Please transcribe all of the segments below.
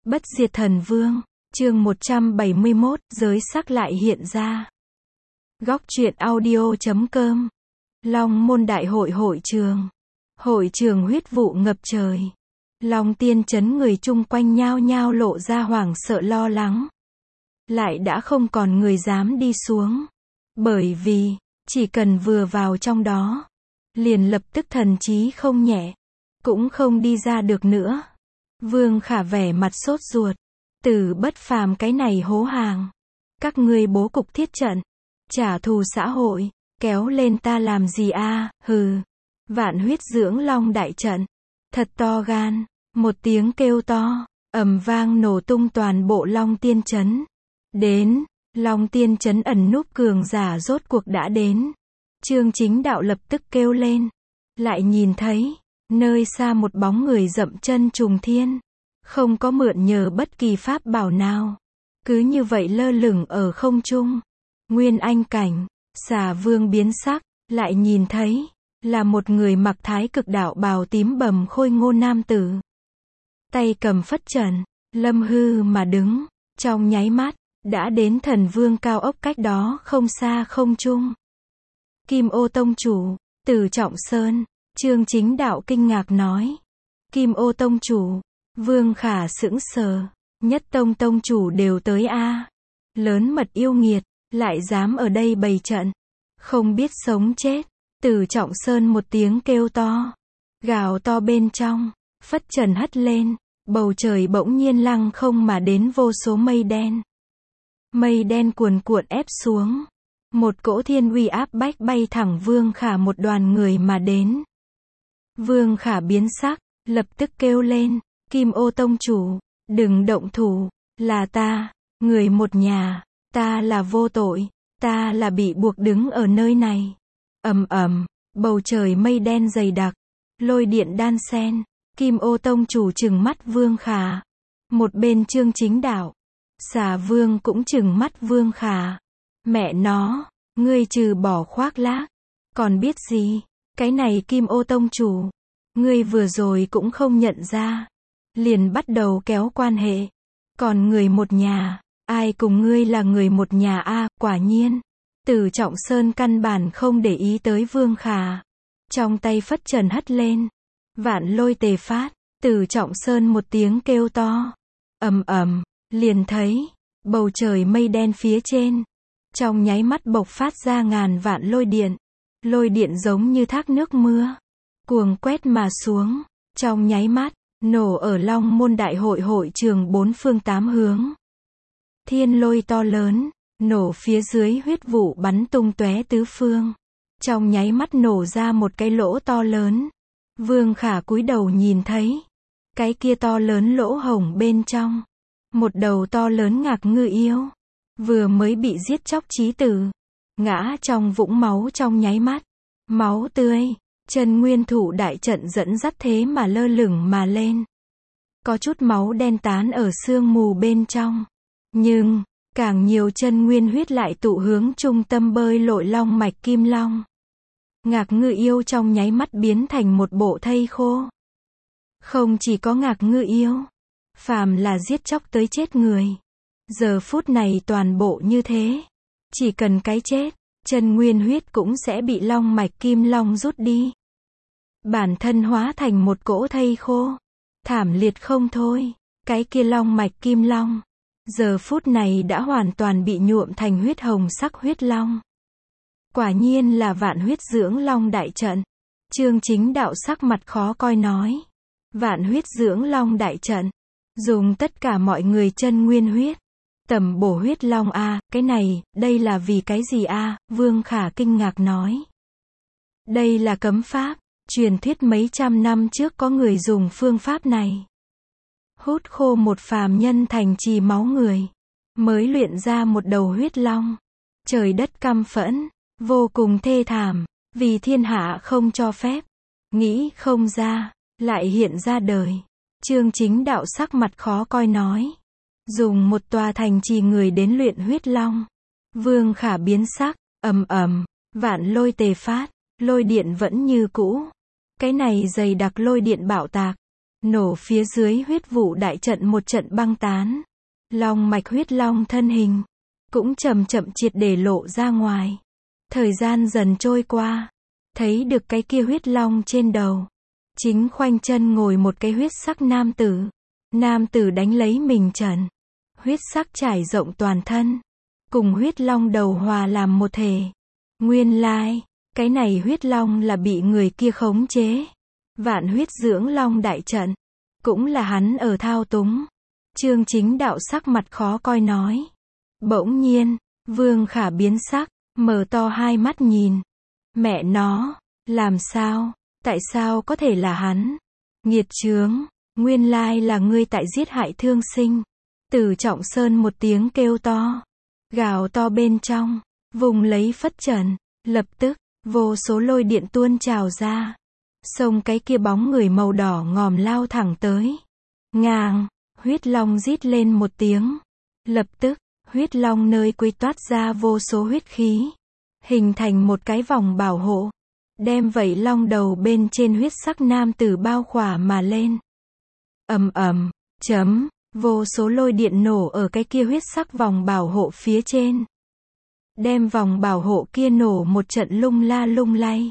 Bất diệt thần vương, chương 171, giới sắc lại hiện ra. Góc truyện audio.com. Long môn đại hội hội trường. Hội trường huyết vụ ngập trời. Long tiên trấn người chung quanh nhao nhao lộ ra hoảng sợ lo lắng. Lại đã không còn người dám đi xuống. Bởi vì, chỉ cần vừa vào trong đó, liền lập tức thần trí không nhẹ, cũng không đi ra được nữa. Vương Khả vẻ mặt sốt ruột. Từ bất phàm cái này hố hàng. Các ngươi bố cục thiết trận, trả thù xã hội, kéo lên ta làm gì a? Hừ. Vạn huyết dưỡng long đại trận. Thật to gan. Một tiếng kêu to, ầm vang nổ tung toàn bộ Long Tiên Trấn. Đến, Long Tiên Trấn ẩn núp cường giả rốt cuộc đã đến. Chương Chính Đạo lập tức kêu lên. Lại nhìn thấy, nơi xa một bóng người dậm chân trùng thiên. Không có mượn nhờ bất kỳ pháp bảo nào. Cứ như vậy lơ lửng ở không trung. Nguyên Anh cảnh, Xà Vương biến sắc, lại nhìn thấy, là một người mặc thái cực đạo bào tím bầm khôi ngô nam tử. Tay cầm phất trần, lâm hư mà đứng, trong nháy mắt, đã đến thần vương cao ốc cách đó không xa không trung. Kim Ô Tông Chủ, Từ Trọng Sơn, Chương Chính Đạo kinh ngạc nói. Kim Ô Tông Chủ, Vương Khả sững sờ, Nhất Tông Tông Chủ đều tới a. Lớn mật yêu nghiệt, lại dám ở đây bày trận. Không biết sống chết. Từ Trọng Sơn một tiếng kêu to. Gào to bên trong. Phất trần hất lên, bầu trời bỗng nhiên lăng không mà đến vô số mây đen. Mây đen cuồn cuộn ép xuống. Một cỗ thiên uy áp bách bay thẳng Vương Khả một đoàn người mà đến. Vương Khả biến sắc, lập tức kêu lên, Kim Ô Tông Chủ, đừng động thủ, là ta, người một nhà, ta là vô tội, ta là bị buộc đứng ở nơi này. Ầm ầm, bầu trời mây đen dày đặc, lôi điện đan xen. Kim Ô Tông Chủ trừng mắt Vương Khả. Một bên Chương Chính Đạo, Xà Vương cũng trừng mắt Vương Khả. Mẹ nó, ngươi trừ bỏ khoác lác, còn biết gì? Cái này Kim Ô Tông Chủ, ngươi vừa rồi cũng không nhận ra, liền bắt đầu kéo quan hệ. Còn người một nhà, ai cùng ngươi là người một nhà a? Quả nhiên, Từ Trọng Sơn căn bản không để ý tới Vương Khả. Trong tay phất trần hất lên. Vạn lôi tề phát, Từ Trọng Sơn một tiếng kêu to. Ầm ầm, liền thấy, bầu trời mây đen phía trên. Trong nháy mắt bộc phát ra ngàn vạn lôi điện. Lôi điện giống như thác nước mưa. Cuồng quét mà xuống. Trong nháy mắt, nổ ở Long Môn Đại hội hội trường bốn phương tám hướng. Thiên lôi to lớn, nổ phía dưới huyết vụ bắn tung tóe tứ phương. Trong nháy mắt nổ ra một cái lỗ to lớn. Vương Khả cúi đầu nhìn thấy, cái kia to lớn lỗ hổng bên trong, một đầu to lớn ngạc ngư yêu, vừa mới bị giết chóc chí tử, ngã trong vũng máu trong nháy mắt, máu tươi, chân nguyên thủ đại trận dẫn dắt thế mà lơ lửng mà lên. Có chút máu đen tán ở sương mù bên trong, nhưng, càng nhiều chân nguyên huyết lại tụ hướng trung tâm bơi lội long mạch kim long. Ngạc ngư yêu trong nháy mắt biến thành một bộ thây khô. Không chỉ có ngạc ngư yêu, phàm là giết chóc tới chết người, giờ phút này toàn bộ như thế. Chỉ cần cái chết, chân nguyên huyết cũng sẽ bị long mạch kim long rút đi. Bản thân hóa thành một cỗ thây khô. Thảm liệt không thôi. Cái kia long mạch kim long, giờ phút này đã hoàn toàn bị nhuộm thành huyết hồng sắc huyết long. Quả nhiên là vạn huyết dưỡng long đại trận. Chương Chính Đạo sắc mặt khó coi nói. Vạn huyết dưỡng long đại trận. Dùng tất cả mọi người chân nguyên huyết. Tầm bổ huyết long a, cái này, đây là vì cái gì a? Vương Khả kinh ngạc nói. Đây là cấm pháp. Truyền thuyết mấy trăm năm trước có người dùng phương pháp này. Hút khô một phàm nhân thành trì máu người. Mới luyện ra một đầu huyết long. Trời đất căm phẫn. Vô cùng thê thảm, vì thiên hạ không cho phép, nghĩ không ra, lại hiện ra đời. Chương Chính Đạo sắc mặt khó coi nói. Dùng một tòa thành trì người đến luyện huyết long. Vương Khả biến sắc, ầm ầm, vạn lôi tề phát, lôi điện vẫn như cũ. Cái này dày đặc lôi điện bạo tạc. Nổ phía dưới huyết vụ đại trận một trận băng tán. Long mạch huyết long thân hình cũng chậm chậm triệt để lộ ra ngoài. Thời gian dần trôi qua, thấy được cái kia huyết long trên đầu. Chính khoanh chân ngồi một cái huyết sắc nam tử. Nam tử đánh lấy mình trần. Huyết sắc trải rộng toàn thân. Cùng huyết long đầu hòa làm một thể. Nguyên lai, cái này huyết long là bị người kia khống chế. Vạn huyết dưỡng long đại trận. Cũng là hắn ở thao túng. Chương Chính Đạo sắc mặt khó coi nói. Bỗng nhiên, Vương Khả biến sắc, mở to hai mắt nhìn. Mẹ nó, làm sao, tại sao có thể là hắn? Nghiệt chướng, nguyên lai là ngươi tại giết hại thương sinh. Từ Trọng Sơn một tiếng kêu to. Gào to bên trong, vùng lấy phất trần, lập tức, vô số lôi điện tuôn trào ra. Xông cái kia bóng người màu đỏ ngòm lao thẳng tới. Ngàng, huyết long rít lên một tiếng. Lập tức, huyết long nơi quy toát ra vô số huyết khí. Hình thành một cái vòng bảo hộ. Đem vảy long đầu bên trên huyết sắc nam tử bao khỏa mà lên. Ầm ầm, chấm, vô số lôi điện nổ ở cái kia huyết sắc vòng bảo hộ phía trên. Đem vòng bảo hộ kia nổ một trận lung la lung lay.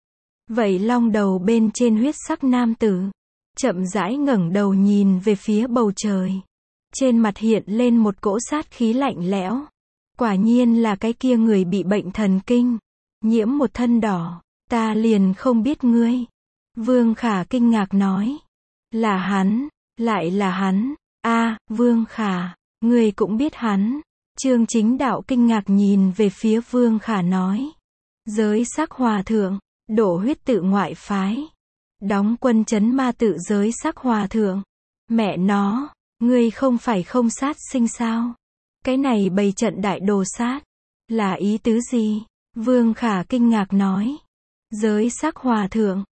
Vảy long đầu bên trên huyết sắc nam tử chậm rãi ngẩng đầu nhìn về phía bầu trời. Trên mặt hiện lên một cỗ sát khí lạnh lẽo. Quả nhiên là cái kia người bị bệnh thần kinh, nhiễm một thân đỏ, ta liền không biết ngươi. Vương Khả kinh ngạc nói. Là hắn, lại là hắn. A, Vương Khả, ngươi cũng biết hắn. Chương Chính Đạo kinh ngạc nhìn về phía Vương Khả nói. Giới sắc hòa thượng, đổ huyết tự ngoại phái. Đóng quân trấn ma tự giới sắc hòa thượng. Mẹ nó, ngươi không phải không sát sinh sao? Cái này bày trận đại đồ sát. Là ý tứ gì? Vương Khả kinh ngạc nói. Giới sắc hòa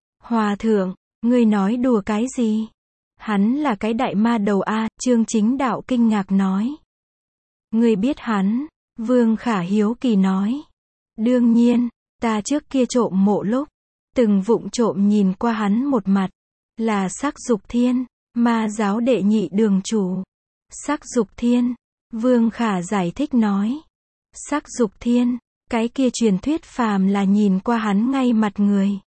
thượng, ngươi nói đùa cái gì? Hắn là cái đại ma đầu a. Chương Chính Đạo kinh ngạc nói. Ngươi biết hắn? Vương Khả hiếu kỳ nói. Đương nhiên, ta trước kia trộm mộ lúc, từng vụng trộm nhìn qua hắn một mặt. Là Sắc Dục Thiên, ma giáo đệ nhị đường chủ. Sắc Dục Thiên, Vương Khả giải thích nói. Sắc Dục Thiên, cái kia truyền thuyết phàm là nhìn qua hắn ngay mặt người.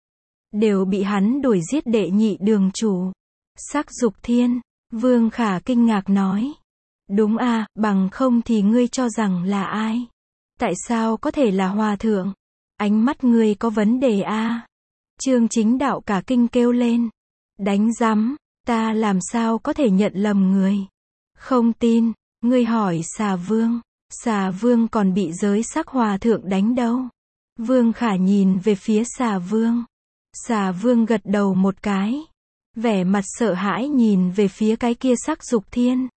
Đều bị hắn đuổi giết đệ nhị đường chủ. Sắc Dục Thiên, Vương Khả kinh ngạc nói. Đúng a, bằng không thì ngươi cho rằng là ai? Tại sao có thể là hòa thượng? Ánh mắt ngươi có vấn đề a. Chương Chính Đạo cả kinh kêu lên. Đánh rắm, ta làm sao có thể nhận lầm người? Không tin, ngươi hỏi Xà Vương. Xà Vương còn bị giới sắc hòa thượng đánh đâu? Vương Khả nhìn về phía Xà Vương. Xà Vương gật đầu một cái. Vẻ mặt sợ hãi nhìn về phía cái kia Sắc Dục Thiên.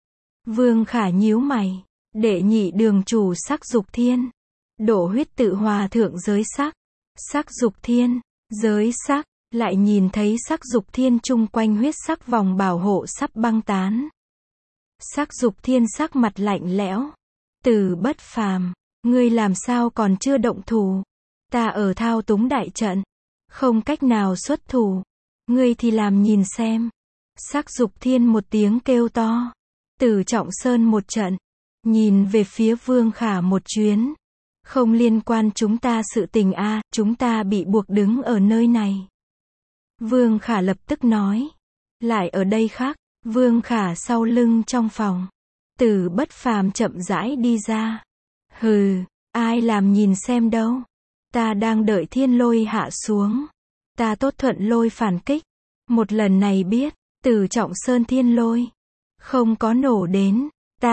Vương Khả nhíu mày. Đệ nhị đường chủ Sắc Dục Thiên. Đổ huyết tự hòa thượng giới sắc. Sắc Dục Thiên, giới sắc, lại nhìn thấy Sắc Dục Thiên chung quanh huyết sắc vòng bảo hộ sắp băng tán. Sắc Dục Thiên sắc mặt lạnh lẽo. Từ Bất Phàm, ngươi làm sao còn chưa động thủ? Ta ở thao túng đại trận, không cách nào xuất thủ. Ngươi thì làm nhìn xem. Sắc Dục Thiên một tiếng kêu to. Từ Trọng Sơn một trận, nhìn về phía Vương Khả một chuyến. Không liên quan chúng ta sự tình a, chúng ta bị buộc đứng ở nơi này. Vương Khả lập tức nói. Lại ở đây khác, Vương Khả sau lưng trong phòng. Từ Bất Phàm chậm rãi đi ra. Hừ, ai làm nhìn xem đâu. Ta đang đợi thiên lôi hạ xuống. Ta tốt thuận lôi phản kích. Một lần này biết, Từ Trọng Sơn thiên lôi không có nổ đến.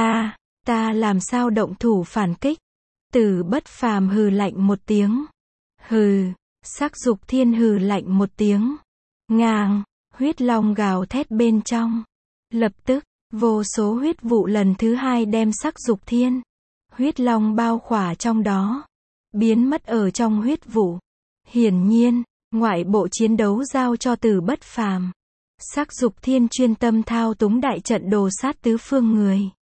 Ta làm sao động thủ phản kích? Từ Bất Phàm hừ lạnh một tiếng. Hừ, Sắc Dục Thiên hừ lạnh một tiếng. Ngàng, huyết long gào thét bên trong. Lập tức, vô số huyết vụ lần thứ hai đem Sắc Dục Thiên, huyết long bao khỏa trong đó. Biến mất ở trong huyết vụ. Hiển nhiên, ngoại bộ chiến đấu giao cho Từ Bất Phàm. Sắc Dục Thiên chuyên tâm thao túng đại trận đồ sát tứ phương người.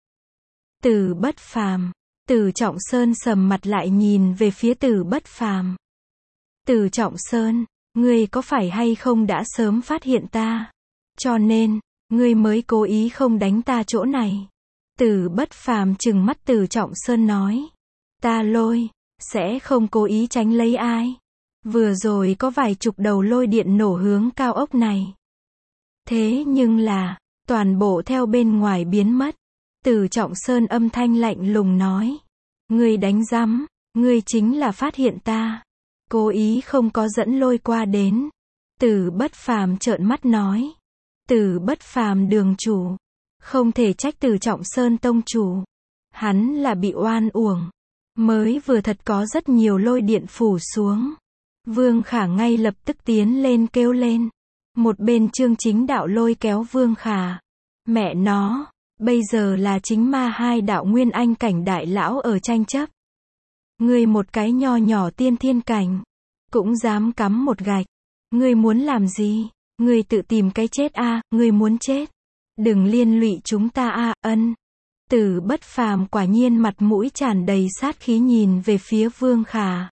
Từ Bất Phàm, Từ Trọng Sơn sầm mặt lại nhìn về phía Từ Bất Phàm. Từ Trọng Sơn, ngươi có phải hay không đã sớm phát hiện ta? cho nên, ngươi mới cố ý không đánh ta chỗ này. Từ Bất Phàm trừng mắt Từ Trọng Sơn nói. Ta lôi, sẽ không cố ý tránh lấy ai. Vừa rồi có vài chục đầu lôi điện nổ hướng cao ốc này. Thế nhưng là, toàn bộ theo bên ngoài biến mất. Từ Trọng Sơn âm thanh lạnh lùng nói. Ngươi đánh rắm, ngươi chính là phát hiện ta. Cố ý không có dẫn lôi qua đến. Từ Bất Phàm trợn mắt nói. Từ Bất Phàm đường chủ. Không thể trách Từ Trọng Sơn tông chủ. Hắn là bị oan uổng. Mới vừa thật có rất nhiều lôi điện phủ xuống. Vương Khả ngay lập tức tiến lên kêu lên. Một bên Trương Chính Đạo lôi kéo Vương Khả. Mẹ nó, bây giờ là chính ma hai đạo nguyên anh cảnh đại lão ở tranh chấp. Ngươi một cái nho nhỏ tiên thiên cảnh, cũng dám cắm một gạch. Ngươi muốn làm gì? Ngươi tự tìm cái chết a, ngươi muốn chết. Đừng liên lụy chúng ta a, ân. Từ Bất Phàm quả nhiên mặt mũi tràn đầy sát khí nhìn về phía Vương Khả.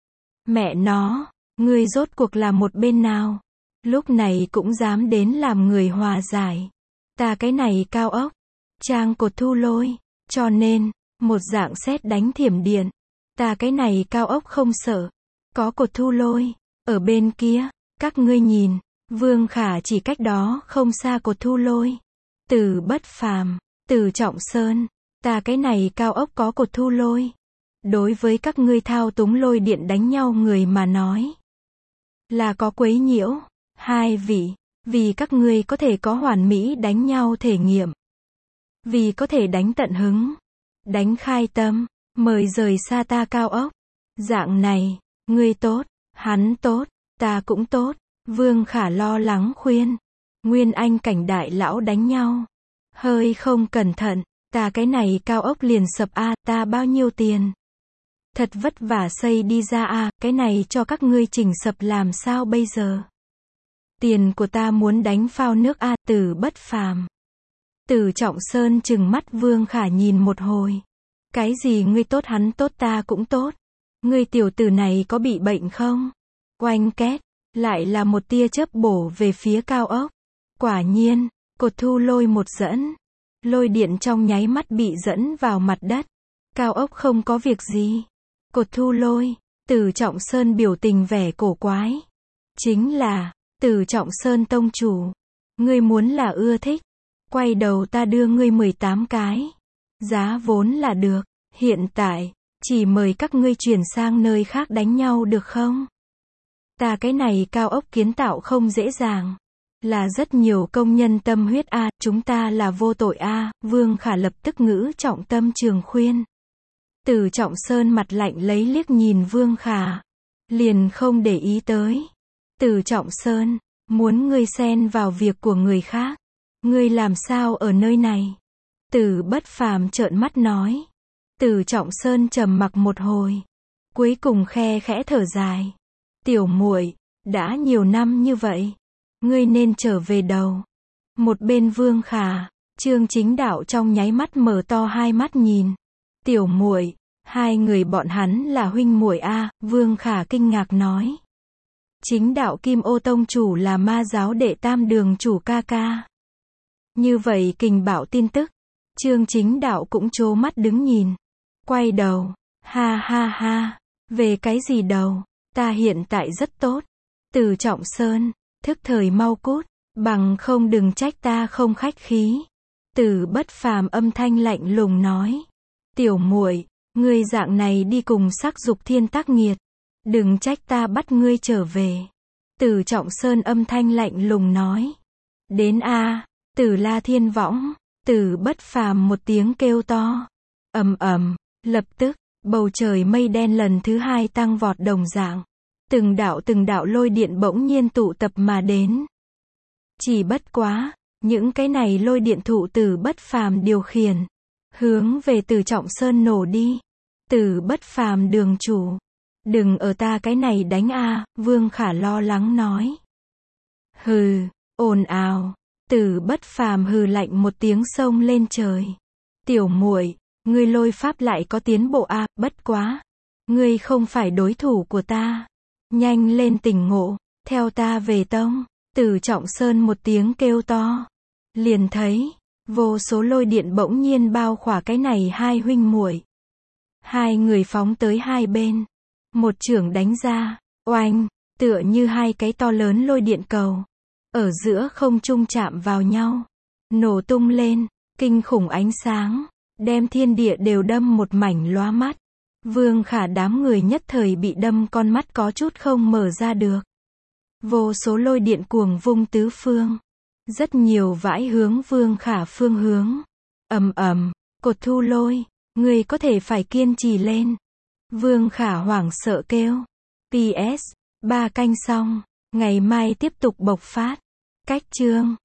Mẹ nó, ngươi rốt cuộc là một bên nào? Lúc này cũng dám đến làm người hòa giải. Ta cái này cao ốc, trang cột thu lôi, cho nên, một dạng sét đánh thiểm điện. Ta cái này cao ốc không sợ, có cột thu lôi, ở bên kia, các ngươi nhìn, Vương Khả chỉ cách đó không xa cột thu lôi. Từ Bất Phàm, Từ Trọng Sơn, ta cái này cao ốc có cột thu lôi. Đối với các ngươi thao túng lôi điện đánh nhau người mà nói, là có quấy nhiễu. Hai vị, vì các ngươi có thể có hoàn mỹ đánh nhau thể nghiệm. Vì có thể đánh tận hứng, đánh khai tâm, mời rời xa ta cao ốc. Dạng này, ngươi tốt, hắn tốt, ta cũng tốt. Vương Khả lo lắng khuyên. Nguyên anh cảnh đại lão đánh nhau. Hơi không cẩn thận, ta cái này cao ốc liền sập a, ta bao nhiêu tiền? Thật vất vả xây đi ra a, cái này cho các ngươi chỉnh sập làm sao bây giờ? Tiền của ta muốn đánh phao nước a. Từ Bất Phàm. Từ Trọng Sơn trừng mắt Vương Khả nhìn một hồi. Cái gì ngươi tốt hắn tốt ta cũng tốt. Ngươi tiểu tử này có bị bệnh không? Oanh két, lại là một tia chớp bổ về phía cao ốc. Quả nhiên, cột thu lôi một dẫn. Lôi điện trong nháy mắt bị dẫn vào mặt đất. Cao ốc không có việc gì. Cột thu lôi, Từ Trọng Sơn biểu tình vẻ cổ quái. Chính là, Từ Trọng Sơn tông chủ. Ngươi muốn là ưa thích. Quay đầu ta đưa ngươi 18 cái. Giá vốn là được. Hiện tại, chỉ mời các ngươi chuyển sang nơi khác đánh nhau được không? Ta cái này cao ốc kiến tạo không dễ dàng. Là rất nhiều công nhân tâm huyết a, chúng ta là vô tội a. Vương Khả lập tức ngữ trọng tâm trường khuyên. Từ Trọng Sơn mặt lạnh lấy liếc nhìn Vương Khả. Liền không để ý tới. Từ Trọng Sơn, muốn ngươi xen vào việc của người khác. Ngươi làm sao ở nơi này? Từ Bất Phàm trợn mắt nói. Từ Trọng Sơn trầm mặc một hồi. Cuối cùng khe khẽ thở dài. Tiểu muội, đã nhiều năm như vậy. Ngươi nên trở về đầu. Một bên Vương Khả, Trương Chính Đạo trong nháy mắt mở to hai mắt nhìn. Tiểu muội, hai người bọn hắn là huynh muội a. Vương Khả kinh ngạc nói. Chính Đạo Kim Ô tông chủ là ma giáo đệ tam đường chủ ca ca. Như vậy kình bảo tin tức. Trương Chính Đạo cũng trố mắt đứng nhìn. Quay đầu. Ha ha ha. Về cái gì đầu? Ta hiện tại rất tốt. Từ Trọng Sơn, thức thời mau cút. Bằng không đừng trách ta không khách khí. Từ Bất Phàm âm thanh lạnh lùng nói. Tiểu muội, ngươi dạng này đi cùng sắc dục thiên tác nghiệt. Đừng trách ta bắt ngươi trở về. Từ Trọng Sơn âm thanh lạnh lùng nói. Đến a. Từ La Thiên Võng. Từ Bất Phàm một tiếng kêu to. Ầm ầm, lập tức, bầu trời mây đen lần thứ hai tăng vọt đồng dạng. Từng đạo lôi điện bỗng nhiên tụ tập mà đến. Chỉ bất quá, những cái này lôi điện thụ Từ Bất Phàm điều khiển. Hướng về Từ Trọng Sơn nổ đi. Từ Bất Phàm đường chủ. Đừng ở ta cái này đánh a. Vương Khả lo lắng nói. Hừ, ồn ào. Từ Bất Phàm hừ lạnh một tiếng xông lên trời. Tiểu muội, ngươi lôi pháp lại có tiến bộ a, bất quá. Ngươi không phải đối thủ của ta. Nhanh lên tỉnh ngộ, theo ta về tông. Từ Trọng Sơn một tiếng kêu to. Liền thấy, vô số lôi điện bỗng nhiên bao khỏa cái này hai huynh muội. Hai người phóng tới hai bên. Một chưởng đánh ra, oanh, tựa như hai cái to lớn lôi điện cầu. Ở giữa không trung chạm vào nhau. Nổ tung lên, kinh khủng ánh sáng. Đem thiên địa đều đâm một mảnh lóa mắt. Vương Khả đám người nhất thời bị đâm con mắt có chút không mở ra được. Vô số lôi điện cuồng vung tứ phương. Rất nhiều vãi hướng Vương Khả phương hướng. Ầm ầm, cột thu lôi, người có thể phải kiên trì lên. Vương Khả hoảng sợ kêu. PS, 3 canh xong, ngày mai tiếp tục bộc phát. Cách chương